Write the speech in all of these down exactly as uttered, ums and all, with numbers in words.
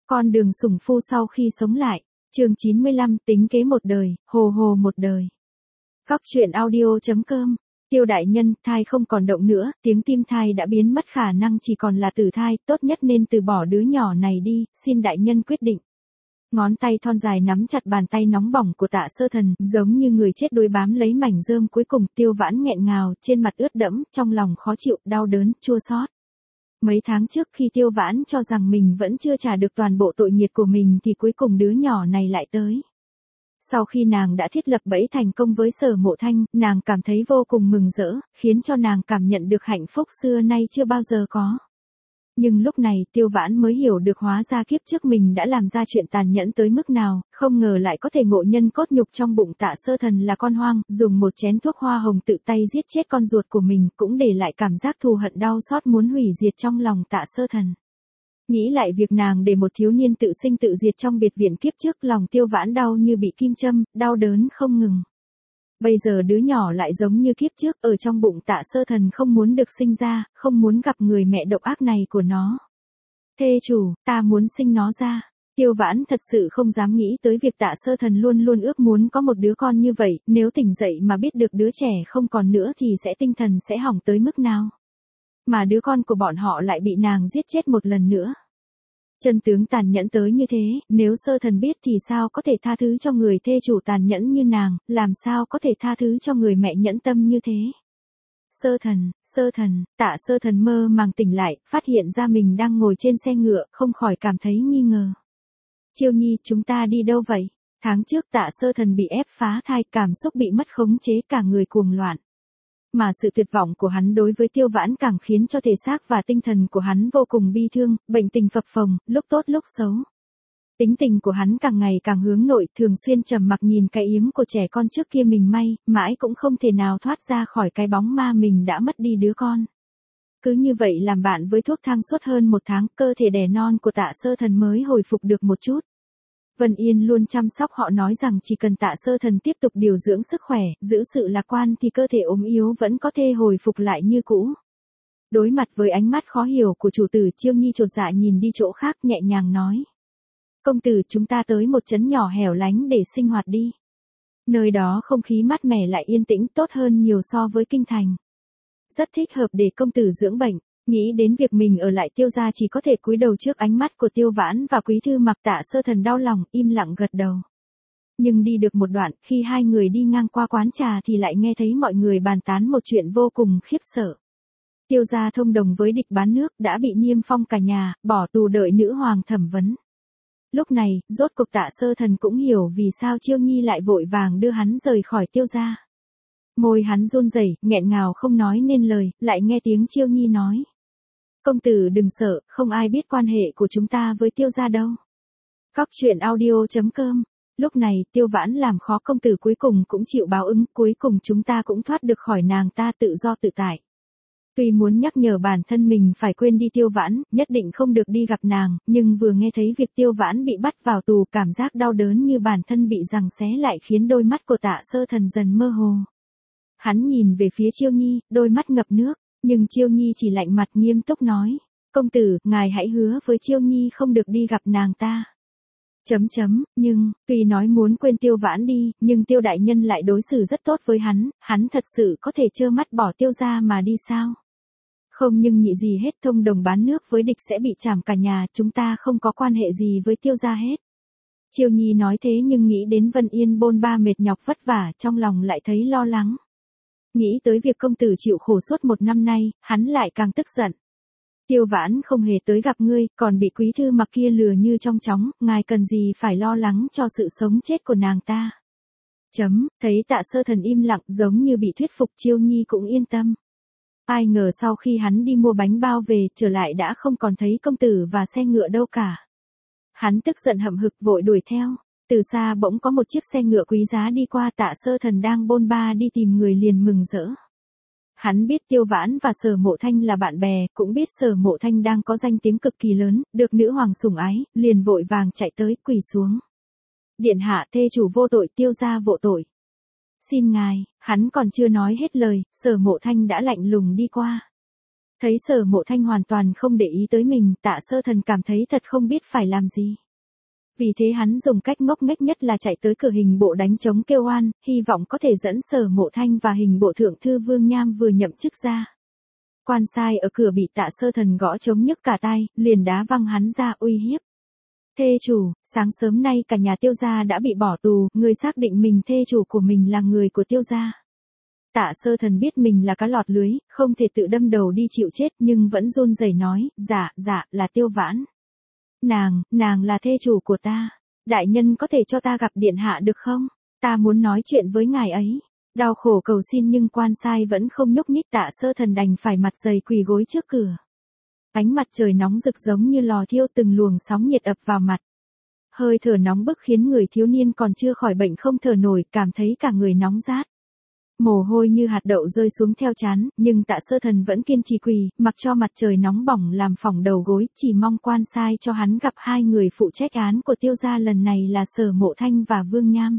Con đường sủng phu sau khi sống lại. Chương chín mươi lăm, tính kế một đời, hồ hồ một đời. Góc truyện audio.com. Tiêu đại nhân, thai không còn động nữa, tiếng tim thai đã biến mất, khả năng chỉ còn là tử thai, tốt nhất nên từ bỏ đứa nhỏ này đi, xin đại nhân quyết định. Ngón tay thon dài nắm chặt bàn tay nóng bỏng của Tạ Sơ Thần, giống như người chết đuối bám lấy mảnh rơm cuối cùng. Tiêu Vãn nghẹn ngào, trên mặt ướt đẫm, trong lòng khó chịu, đau đớn, chua xót. Mấy tháng trước khi Tiêu Vãn cho rằng mình vẫn chưa trả được toàn bộ tội nghiệp của mình thì cuối cùng đứa nhỏ này lại tới. Sau khi nàng đã thiết lập bẫy thành công với Sở Mộ Thanh, nàng cảm thấy vô cùng mừng rỡ, khiến cho nàng cảm nhận được hạnh phúc xưa nay chưa bao giờ có. Nhưng lúc này Tiêu Vãn mới hiểu được hóa ra kiếp trước mình đã làm ra chuyện tàn nhẫn tới mức nào, không ngờ lại có thể ngộ nhân cốt nhục trong bụng Tạ Sơ Thần là con hoang, dùng một chén thuốc hoa hồng tự tay giết chết con ruột của mình, cũng để lại cảm giác thù hận đau xót muốn hủy diệt trong lòng Tạ Sơ Thần. Nghĩ lại việc nàng để một thiếu niên tự sinh tự diệt trong biệt viện kiếp trước, lòng Tiêu Vãn đau như bị kim châm, đau đớn không ngừng. Bây giờ đứa nhỏ lại giống như kiếp trước, ở trong bụng Tạ Sơ Thần không muốn được sinh ra, không muốn gặp người mẹ độc ác này của nó. Thê chủ, ta muốn sinh nó ra. Tiêu Vãn thật sự không dám nghĩ tới việc Tạ Sơ Thần luôn luôn ước muốn có một đứa con như vậy, nếu tỉnh dậy mà biết được đứa trẻ không còn nữa thì sẽ tinh thần sẽ hỏng tới mức nào. Mà đứa con của bọn họ lại bị nàng giết chết một lần nữa. Chân tướng tàn nhẫn tới như thế, nếu Sơ Thần biết thì sao có thể tha thứ cho người thê chủ tàn nhẫn như nàng, làm sao có thể tha thứ cho người mẹ nhẫn tâm như thế. Sơ Thần, Sơ Thần, Tạ Sơ Thần mơ màng tỉnh lại, phát hiện ra mình đang ngồi trên xe ngựa, không khỏi cảm thấy nghi ngờ. Chiêu Nhi, chúng ta đi đâu vậy? Tháng trước Tạ Sơ Thần bị ép phá thai, cảm xúc bị mất khống chế, cả người cuồng loạn. Mà sự tuyệt vọng của hắn đối với Tiêu Vãn càng khiến cho thể xác và tinh thần của hắn vô cùng bi thương, bệnh tình phập phồng, lúc tốt lúc xấu. Tính tình của hắn càng ngày càng hướng nội, thường xuyên trầm mặc nhìn cái yếm của trẻ con trước kia mình may, mãi cũng không thể nào thoát ra khỏi cái bóng ma mình đã mất đi đứa con. Cứ như vậy làm bạn với thuốc thang suốt hơn một tháng, cơ thể đẻ non của Tạ Sơ Thần mới hồi phục được một chút. Vân Yên luôn chăm sóc họ, nói rằng chỉ cần Tạ Sơ Thần tiếp tục điều dưỡng sức khỏe, giữ sự lạc quan thì cơ thể ốm yếu vẫn có thể hồi phục lại như cũ. Đối mặt với ánh mắt khó hiểu của chủ tử, Chiêu Nhi chột dạ nhìn đi chỗ khác, nhẹ nhàng nói. Công tử, chúng ta tới một trấn nhỏ hẻo lánh để sinh hoạt đi. Nơi đó không khí mát mẻ lại yên tĩnh, tốt hơn nhiều so với kinh thành. Rất thích hợp để công tử dưỡng bệnh. Nghĩ đến việc mình ở lại Tiêu gia chỉ có thể cúi đầu trước ánh mắt của Tiêu Vãn và Quý Thư Mặc, Tạ Sơ Thần đau lòng, im lặng gật đầu. Nhưng đi được một đoạn, khi hai người đi ngang qua quán trà thì lại nghe thấy mọi người bàn tán một chuyện vô cùng khiếp sợ. Tiêu gia thông đồng với địch bán nước, đã bị niêm phong cả nhà, bỏ tù đợi nữ hoàng thẩm vấn. Lúc này, rốt cuộc Tạ Sơ Thần cũng hiểu vì sao Chiêu Nhi lại vội vàng đưa hắn rời khỏi Tiêu gia. Môi hắn run rẩy, nghẹn ngào không nói nên lời, lại nghe tiếng Chiêu Nhi nói. Công tử đừng sợ, không ai biết quan hệ của chúng ta với Tiêu gia đâu. Góc truyện audio.com. Lúc này, Tiêu Vãn làm khó công tử cuối cùng cũng chịu báo ứng, cuối cùng chúng ta cũng thoát được khỏi nàng ta, tự do tự tại. Tuy muốn nhắc nhở bản thân mình phải quên đi Tiêu Vãn, nhất định không được đi gặp nàng, nhưng vừa nghe thấy việc Tiêu Vãn bị bắt vào tù, cảm giác đau đớn như bản thân bị giằng xé lại khiến đôi mắt của Tạ Sơ Thần dần mơ hồ. Hắn nhìn về phía Chiêu Nhi, đôi mắt ngập nước. Nhưng Chiêu Nhi chỉ lạnh mặt nghiêm túc nói. Công tử, ngài hãy hứa với Chiêu Nhi không được đi gặp nàng ta. Chấm chấm, nhưng, tuy nói muốn quên Tiêu Vãn đi, nhưng Tiêu đại nhân lại đối xử rất tốt với hắn, hắn thật sự có thể trơ mắt bỏ Tiêu gia mà đi sao? Không, nhưng nhị gì hết, thông đồng bán nước với địch sẽ bị trảm cả nhà, chúng ta không có quan hệ gì với Tiêu gia hết. Chiêu Nhi nói thế nhưng nghĩ đến Vân Yên bôn ba mệt nhọc vất vả, trong lòng lại thấy lo lắng. Nghĩ tới việc công tử chịu khổ suốt một năm nay, hắn lại càng tức giận. Tiêu Vãn không hề tới gặp ngươi, còn bị Quý Thư Mặc kia lừa như trong chóng, ngài cần gì phải lo lắng cho sự sống chết của nàng ta. Chấm, thấy Tạ Sơ Thần im lặng giống như bị thuyết phục, Chiêu Nhi cũng yên tâm. Ai ngờ sau khi hắn đi mua bánh bao về, trở lại đã không còn thấy công tử và xe ngựa đâu cả. Hắn tức giận hậm hực vội đuổi theo. Từ xa bỗng có một chiếc xe ngựa quý giá đi qua, Tạ Sơ Thần đang bôn ba đi tìm người liền mừng rỡ. Hắn biết Tiêu Vãn và Sở Mộ Thanh là bạn bè, cũng biết Sở Mộ Thanh đang có danh tiếng cực kỳ lớn, được nữ hoàng sủng ái, liền vội vàng chạy tới, quỳ xuống. Điện hạ, thê chủ vô tội, Tiêu gia vô tội. Xin ngài, hắn còn chưa nói hết lời, Sở Mộ Thanh đã lạnh lùng đi qua. Thấy Sở Mộ Thanh hoàn toàn không để ý tới mình, Tạ Sơ Thần cảm thấy thật không biết phải làm gì. Vì thế hắn dùng cách ngốc nghếch nhất là chạy tới cửa hình bộ đánh trống kêu oan, hy vọng có thể dẫn Sở Mộ Thanh và hình bộ thượng thư Vương Nham vừa nhậm chức ra. Quan sai ở cửa bị Tạ Sơ Thần gõ trống nhức cả tai, liền đá văng hắn ra uy hiếp. Thê chủ, sáng sớm nay cả nhà Tiêu gia đã bị bỏ tù, người xác định mình thê chủ của mình là người của Tiêu gia. Tạ Sơ Thần biết mình là cá lọt lưới, không thể tự đâm đầu đi chịu chết nhưng vẫn run rẩy nói, dạ, dạ, là Tiêu Vãn. Nàng, nàng là thê chủ của ta. Đại nhân có thể cho ta gặp điện hạ được không? Ta muốn nói chuyện với ngài ấy. Đau khổ cầu xin nhưng quan sai vẫn không nhúc nhích. Tạ Sơ Thần đành phải mặt dày quỳ gối trước cửa. Ánh mặt trời nóng rực giống như lò thiêu, từng luồng sóng nhiệt ập vào mặt. Hơi thở nóng bức khiến người thiếu niên còn chưa khỏi bệnh không thở nổi, cảm thấy cả người nóng rát. Mồ hôi như hạt đậu rơi xuống theo trán, nhưng Tạ Sơ Thần vẫn kiên trì quỳ, mặc cho mặt trời nóng bỏng làm phỏng đầu gối, chỉ mong quan sai cho hắn gặp hai người phụ trách án của Tiêu gia lần này là Sở Mộ Thanh và Vương Nham.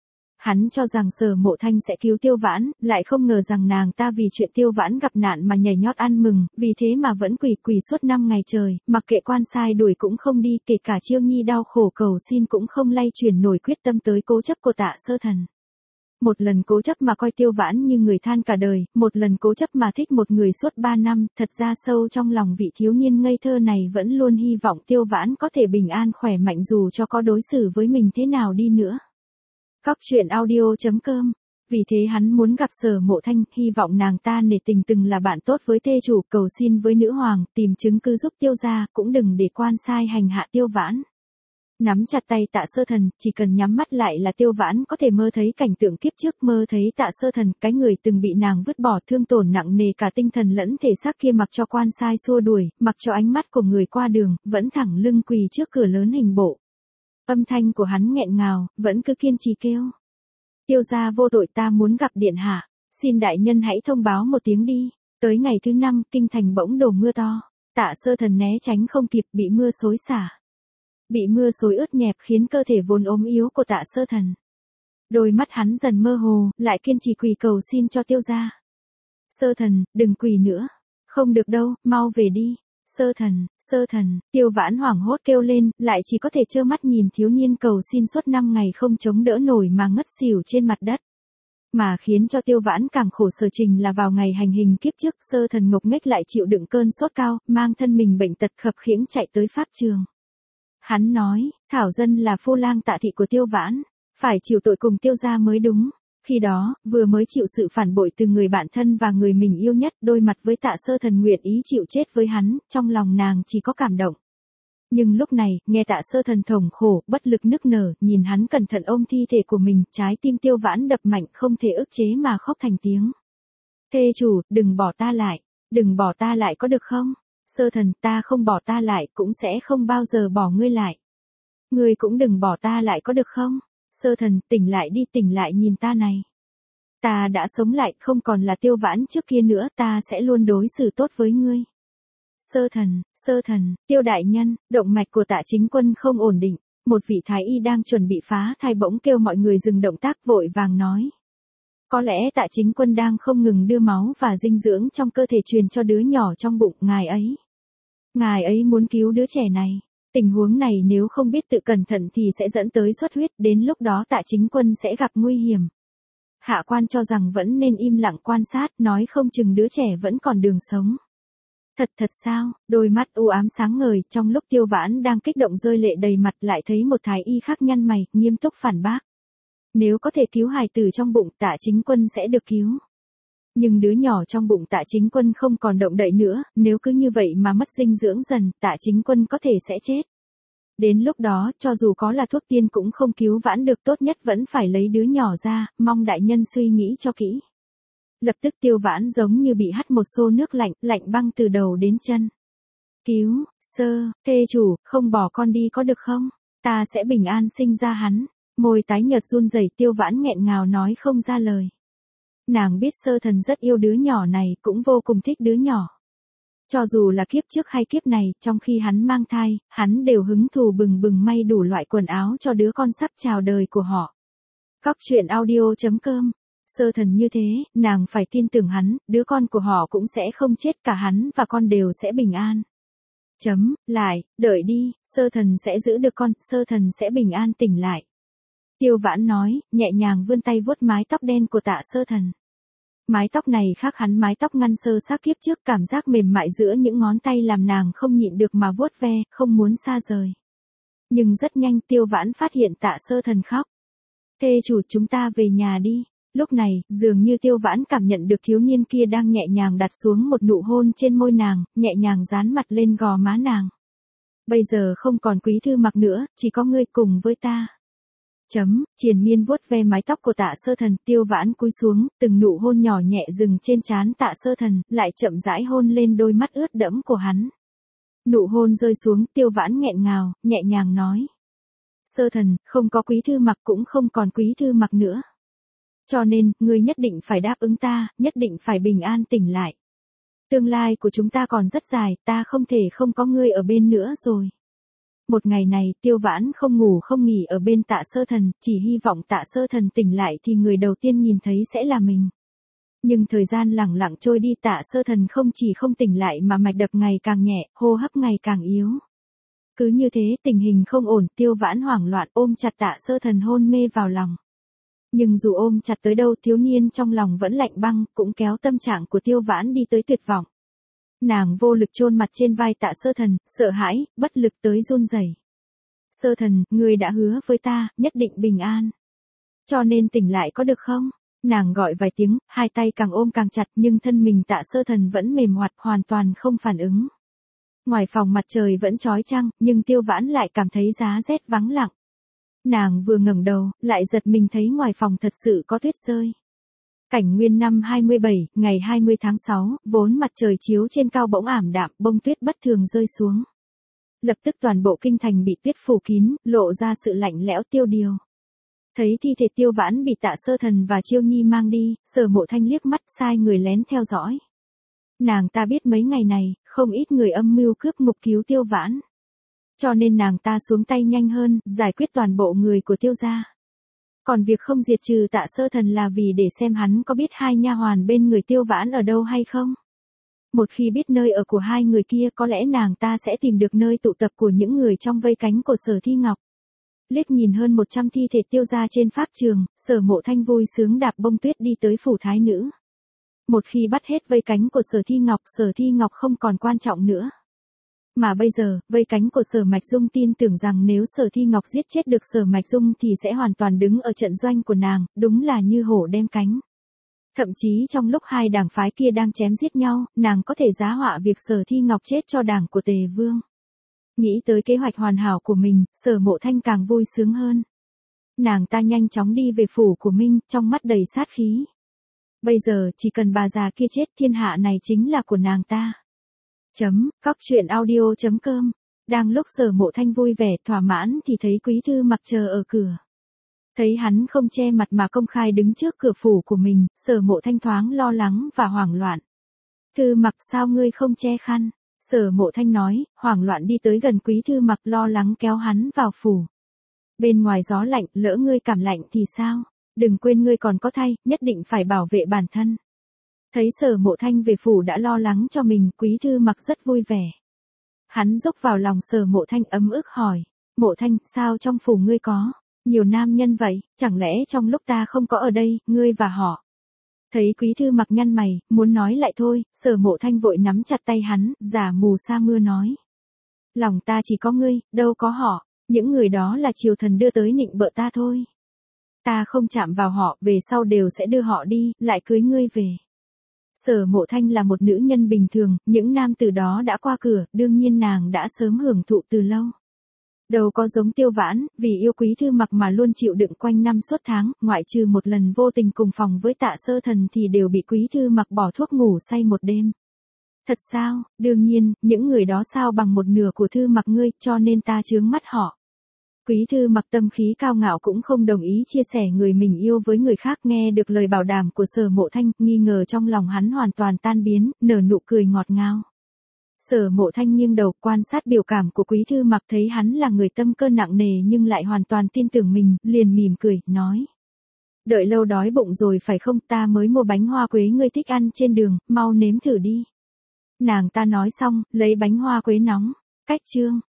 Hắn cho rằng Sở Mộ Thanh sẽ cứu Tiêu Vãn, lại không ngờ rằng nàng ta vì chuyện Tiêu Vãn gặp nạn mà nhảy nhót ăn mừng, vì thế mà vẫn quỳ quỳ suốt năm ngày trời, mặc kệ quan sai đuổi cũng không đi, kể cả Chiêu Nhi đau khổ cầu xin cũng không lay chuyển nổi quyết tâm tới cố chấp của Tạ Sơ Thần. Một lần cố chấp mà coi Tiêu Vãn như người than cả đời, một lần cố chấp mà thích một người suốt ba năm, thật ra sâu trong lòng vị thiếu niên ngây thơ này vẫn luôn hy vọng Tiêu Vãn có thể bình an khỏe mạnh dù cho có đối xử với mình thế nào đi nữa. Cóc truyện audio chấm com. Vì thế hắn muốn gặp Sở Mộ Thanh, hy vọng nàng ta nể tình từng là bạn tốt với thê chủ, cầu xin với nữ hoàng, tìm chứng cứ giúp Tiêu gia, cũng đừng để quan sai hành hạ Tiêu Vãn. Nắm chặt tay Tạ Sơ Thần, chỉ cần nhắm mắt lại là Tiêu Vãn có thể mơ thấy cảnh tượng kiếp trước, mơ thấy Tạ Sơ Thần, cái người từng bị nàng vứt bỏ thương tổn nặng nề cả tinh thần lẫn thể xác kia, mặc cho quan sai xua đuổi, mặc cho ánh mắt của người qua đường, vẫn thẳng lưng quỳ trước cửa lớn hình bộ. Âm thanh của hắn nghẹn ngào, vẫn cứ kiên trì kêu. Tiêu gia vô tội, ta muốn gặp điện hạ, xin đại nhân hãy thông báo một tiếng đi. Tới ngày thứ năm, kinh thành bỗng đổ mưa to. Tạ Sơ Thần né tránh không kịp, bị mưa xối xả. Bị mưa xối ướt nhẹp khiến cơ thể vốn ốm yếu của Tạ Sơ Thần. Đôi mắt hắn dần mơ hồ, lại kiên trì quỳ cầu xin cho Tiêu gia. Sơ Thần, đừng quỳ nữa. Không được đâu, mau về đi. Sơ Thần, Sơ Thần, Tiêu Vãn hoảng hốt kêu lên, lại chỉ có thể trơ mắt nhìn thiếu niên cầu xin suốt năm ngày không chống đỡ nổi mà ngất xỉu trên mặt đất. Mà khiến cho Tiêu Vãn càng khổ sở trình là vào ngày hành hình kiếp trước, Sơ Thần ngốc nghếch lại chịu đựng cơn sốt cao, mang thân mình bệnh tật khập khiễng chạy tới pháp trường. Hắn nói, Thảo Dân là phu lang Tạ thị của Tiêu Vãn, phải chịu tội cùng Tiêu gia mới đúng. Khi đó, vừa mới chịu sự phản bội từ người bạn thân và người mình yêu nhất, đôi mặt với Tạ Sơ Thần nguyện ý chịu chết với hắn, trong lòng nàng chỉ có cảm động. Nhưng lúc này, nghe Tạ Sơ Thần thồng khổ, bất lực nức nở, nhìn hắn cẩn thận ôm thi thể của mình, trái tim Tiêu Vãn đập mạnh không thể ức chế mà khóc thành tiếng. Thê chủ, đừng bỏ ta lại, đừng bỏ ta lại có được không? Sơ Thần, ta không bỏ ta lại, cũng sẽ không bao giờ bỏ ngươi lại. Ngươi cũng đừng bỏ ta lại có được không? Sơ Thần, tỉnh lại đi, tỉnh lại nhìn ta này. Ta đã sống lại, không còn là Tiêu Vãn trước kia nữa, ta sẽ luôn đối xử tốt với ngươi. Sơ Thần, Sơ Thần, Tiêu đại nhân, động mạch của Tạ Chính Quân không ổn định. Một vị thái y đang chuẩn bị phá thai bỗng kêu mọi người dừng động tác, vội vàng nói. Có lẽ Tạ Chính Quân đang không ngừng đưa máu và dinh dưỡng trong cơ thể truyền cho đứa nhỏ trong bụng ngài ấy. Ngài ấy muốn cứu đứa trẻ này. Tình huống này nếu không biết tự cẩn thận thì sẽ dẫn tới xuất huyết, đến lúc đó Tạ Chính Quân sẽ gặp nguy hiểm. Hạ quan cho rằng vẫn nên im lặng quan sát, nói không chừng đứa trẻ vẫn còn đường sống. Thật thật sao? Đôi mắt u ám sáng ngời, trong lúc Tiêu Vãn đang kích động rơi lệ đầy mặt lại thấy một thái y khác nhăn mày, nghiêm túc phản bác. Nếu có thể cứu hài tử trong bụng, Tạ Chính Quân sẽ được cứu. Nhưng đứa nhỏ trong bụng Tạ Chính Quân không còn động đậy nữa, nếu cứ như vậy mà mất dinh dưỡng dần, Tạ Chính Quân có thể sẽ chết. Đến lúc đó, cho dù có là thuốc tiên cũng không cứu vãn được, tốt nhất vẫn phải lấy đứa nhỏ ra, mong đại nhân suy nghĩ cho kỹ. Lập tức Tiêu Vãn giống như bị hắt một xô nước lạnh, lạnh băng từ đầu đến chân. Cứu, sơ, thê chủ, không bỏ con đi có được không? Ta sẽ bình an sinh ra hắn. Môi tái nhợt run rẩy, Tiêu Vãn nghẹn ngào nói không ra lời. Nàng biết Sơ Thần rất yêu đứa nhỏ này, cũng vô cùng thích đứa nhỏ. Cho dù là kiếp trước hay kiếp này, trong khi hắn mang thai, hắn đều hứng thú bừng bừng may đủ loại quần áo cho đứa con sắp chào đời của họ. Cóc truyện audio chấm com Sơ thần như thế, nàng phải tin tưởng hắn, đứa con của họ cũng sẽ không chết, cả hắn và con đều sẽ bình an. Chấm, lại, đợi đi, sơ thần sẽ giữ được con, sơ thần sẽ bình an tỉnh lại. Tiêu Vãn nói, nhẹ nhàng vươn tay vuốt mái tóc đen của Tạ Sơ Thần. Mái tóc này khác hắn mái tóc ngăn sơ xác kiếp trước, cảm giác mềm mại giữa những ngón tay làm nàng không nhịn được mà vuốt ve, không muốn xa rời. Nhưng rất nhanh Tiêu Vãn phát hiện Tạ Sơ Thần khóc. Thê chủ, chúng ta về nhà đi. Lúc này, dường như Tiêu Vãn cảm nhận được thiếu niên kia đang nhẹ nhàng đặt xuống một nụ hôn trên môi nàng, nhẹ nhàng dán mặt lên gò má nàng. Bây giờ không còn Quý Thư Mặc nữa, chỉ có ngươi cùng với ta. Chấm, triền miên vuốt ve mái tóc của Tạ Sơ Thần, Tiêu Vãn cúi xuống, từng nụ hôn nhỏ nhẹ dừng trên trán Tạ Sơ Thần, lại chậm rãi hôn lên đôi mắt ướt đẫm của hắn. Nụ hôn rơi xuống, Tiêu Vãn nghẹn ngào, nhẹ nhàng nói. Sơ Thần, không có Quý Thư Mặc cũng không còn Quý Thư Mặc nữa. Cho nên, ngươi nhất định phải đáp ứng ta, nhất định phải bình an tỉnh lại. Tương lai của chúng ta còn rất dài, ta không thể không có ngươi ở bên nữa rồi. Một ngày này, Tiêu Vãn không ngủ không nghỉ ở bên Tạ Sơ Thần, chỉ hy vọng Tạ Sơ Thần tỉnh lại thì người đầu tiên nhìn thấy sẽ là mình. Nhưng thời gian lẳng lặng trôi đi, Tạ Sơ Thần không chỉ không tỉnh lại mà mạch đập ngày càng nhẹ, hô hấp ngày càng yếu. Cứ như thế, tình hình không ổn, Tiêu Vãn hoảng loạn ôm chặt Tạ Sơ Thần hôn mê vào lòng. Nhưng dù ôm chặt tới đâu, thiếu niên trong lòng vẫn lạnh băng, cũng kéo tâm trạng của Tiêu Vãn đi tới tuyệt vọng. Nàng vô lực chôn mặt trên vai Tạ Sơ Thần, sợ hãi, bất lực tới run rẩy. Sơ Thần, ngươi đã hứa với ta, nhất định bình an. Cho nên tỉnh lại có được không? Nàng gọi vài tiếng, hai tay càng ôm càng chặt, nhưng thân mình Tạ Sơ Thần vẫn mềm hoạt, hoàn toàn không phản ứng. Ngoài phòng mặt trời vẫn chói chang, nhưng Tiêu Vãn lại cảm thấy giá rét vắng lặng. Nàng vừa ngẩng đầu, lại giật mình thấy ngoài phòng thật sự có tuyết rơi. Cảnh nguyên năm hai mươi bảy, ngày hai mươi tháng sáu, vốn mặt trời chiếu trên cao bỗng ảm đạm, bông tuyết bất thường rơi xuống. Lập tức toàn bộ kinh thành bị tuyết phủ kín, lộ ra sự lạnh lẽo tiêu điều. Thấy thi thể Tiêu Vãn bị Tạ Sơ Thần và Chiêu Nhi mang đi, Sở Mộ Thanh liếc mắt sai người lén theo dõi. Nàng ta biết mấy ngày này, không ít người âm mưu cướp ngục cứu Tiêu Vãn. Cho nên nàng ta xuống tay nhanh hơn, giải quyết toàn bộ người của Tiêu gia. Còn việc không diệt trừ Tạ Sơ Thần là vì để xem hắn có biết hai nha hoàn bên người Tiêu Vãn ở đâu hay không. Một khi biết nơi ở của hai người kia, có lẽ nàng ta sẽ tìm được nơi tụ tập của những người trong vây cánh của Sở Thi Ngọc. Liếc nhìn hơn một trăm thi thể Tiêu gia trên pháp trường, Sở Mộ Thanh vui sướng đạp bông tuyết đi tới phủ thái nữ. Một khi bắt hết vây cánh của Sở Thi Ngọc, Sở Thi Ngọc không còn quan trọng nữa. Mà bây giờ, vây cánh của Sở Mạch Dung tin tưởng rằng nếu Sở Thi Ngọc giết chết được Sở Mạch Dung thì sẽ hoàn toàn đứng ở trận doanh của nàng, đúng là như hổ đem cánh. Thậm chí trong lúc hai đảng phái kia đang chém giết nhau, nàng có thể giá họa việc Sở Thi Ngọc chết cho đảng của Tề Vương. Nghĩ tới kế hoạch hoàn hảo của mình, Sở Mộ Thanh càng vui sướng hơn. Nàng ta nhanh chóng đi về phủ của Minh, trong mắt đầy sát khí. Bây giờ, chỉ cần bà già kia chết, thiên hạ này chính là của nàng ta. Chấm, cóc truyện audio chấm com. Đang lúc Sở Mộ Thanh vui vẻ, thỏa mãn thì thấy Quý Thư Mặc chờ ở cửa. Thấy hắn không che mặt mà công khai đứng trước cửa phủ của mình, Sở Mộ Thanh thoáng lo lắng và hoảng loạn. Thư Mặc, sao ngươi không che khăn? Sở Mộ Thanh nói, hoảng loạn đi tới gần Quý Thư Mặc, lo lắng kéo hắn vào phủ. Bên ngoài gió lạnh, lỡ ngươi cảm lạnh thì sao? Đừng quên ngươi còn có thai, nhất định phải bảo vệ bản thân. Thấy Sở Mộ Thanh về phủ đã lo lắng cho mình, Quý Thư Mặc rất vui vẻ. Hắn rúc vào lòng Sở Mộ Thanh ấm ức hỏi, Mộ Thanh, sao trong phủ ngươi có nhiều nam nhân vậy, chẳng lẽ trong lúc ta không có ở đây, ngươi và họ? Thấy Quý Thư Mặc nhăn mày, muốn nói lại thôi, Sở Mộ Thanh vội nắm chặt tay hắn, giả mù sa mưa nói. Lòng ta chỉ có ngươi, đâu có họ, những người đó là triều thần đưa tới nịnh bợ ta thôi. Ta không chạm vào họ, về sau đều sẽ đưa họ đi, lại cưới ngươi về. Sở Mộ Thanh là một nữ nhân bình thường, những nam tử đó đã qua cửa, đương nhiên nàng đã sớm hưởng thụ từ lâu. Đâu có giống Tiêu Vãn, vì yêu Quý Thư Mặc mà luôn chịu đựng quanh năm suốt tháng, ngoại trừ một lần vô tình cùng phòng với Tạ Sơ Thần thì đều bị Quý Thư Mặc bỏ thuốc ngủ say một đêm. Thật sao? Đương nhiên, những người đó sao bằng một nửa của Thư Mặc ngươi, cho nên ta chướng mắt họ. Quý Thư Mặc tâm khí cao ngạo cũng không đồng ý chia sẻ người mình yêu với người khác, nghe được lời bảo đảm của Sở Mộ Thanh, nghi ngờ trong lòng hắn hoàn toàn tan biến, nở nụ cười ngọt ngào. Sở Mộ Thanh nghiêng đầu quan sát biểu cảm của Quý Thư Mặc, thấy hắn là người tâm cơ nặng nề nhưng lại hoàn toàn tin tưởng mình, liền mỉm cười, nói. Đợi lâu đói bụng rồi phải không, ta mới mua bánh hoa quế ngươi thích ăn trên đường, mau nếm thử đi. Nàng ta nói xong, lấy bánh hoa quế nóng. Cách chương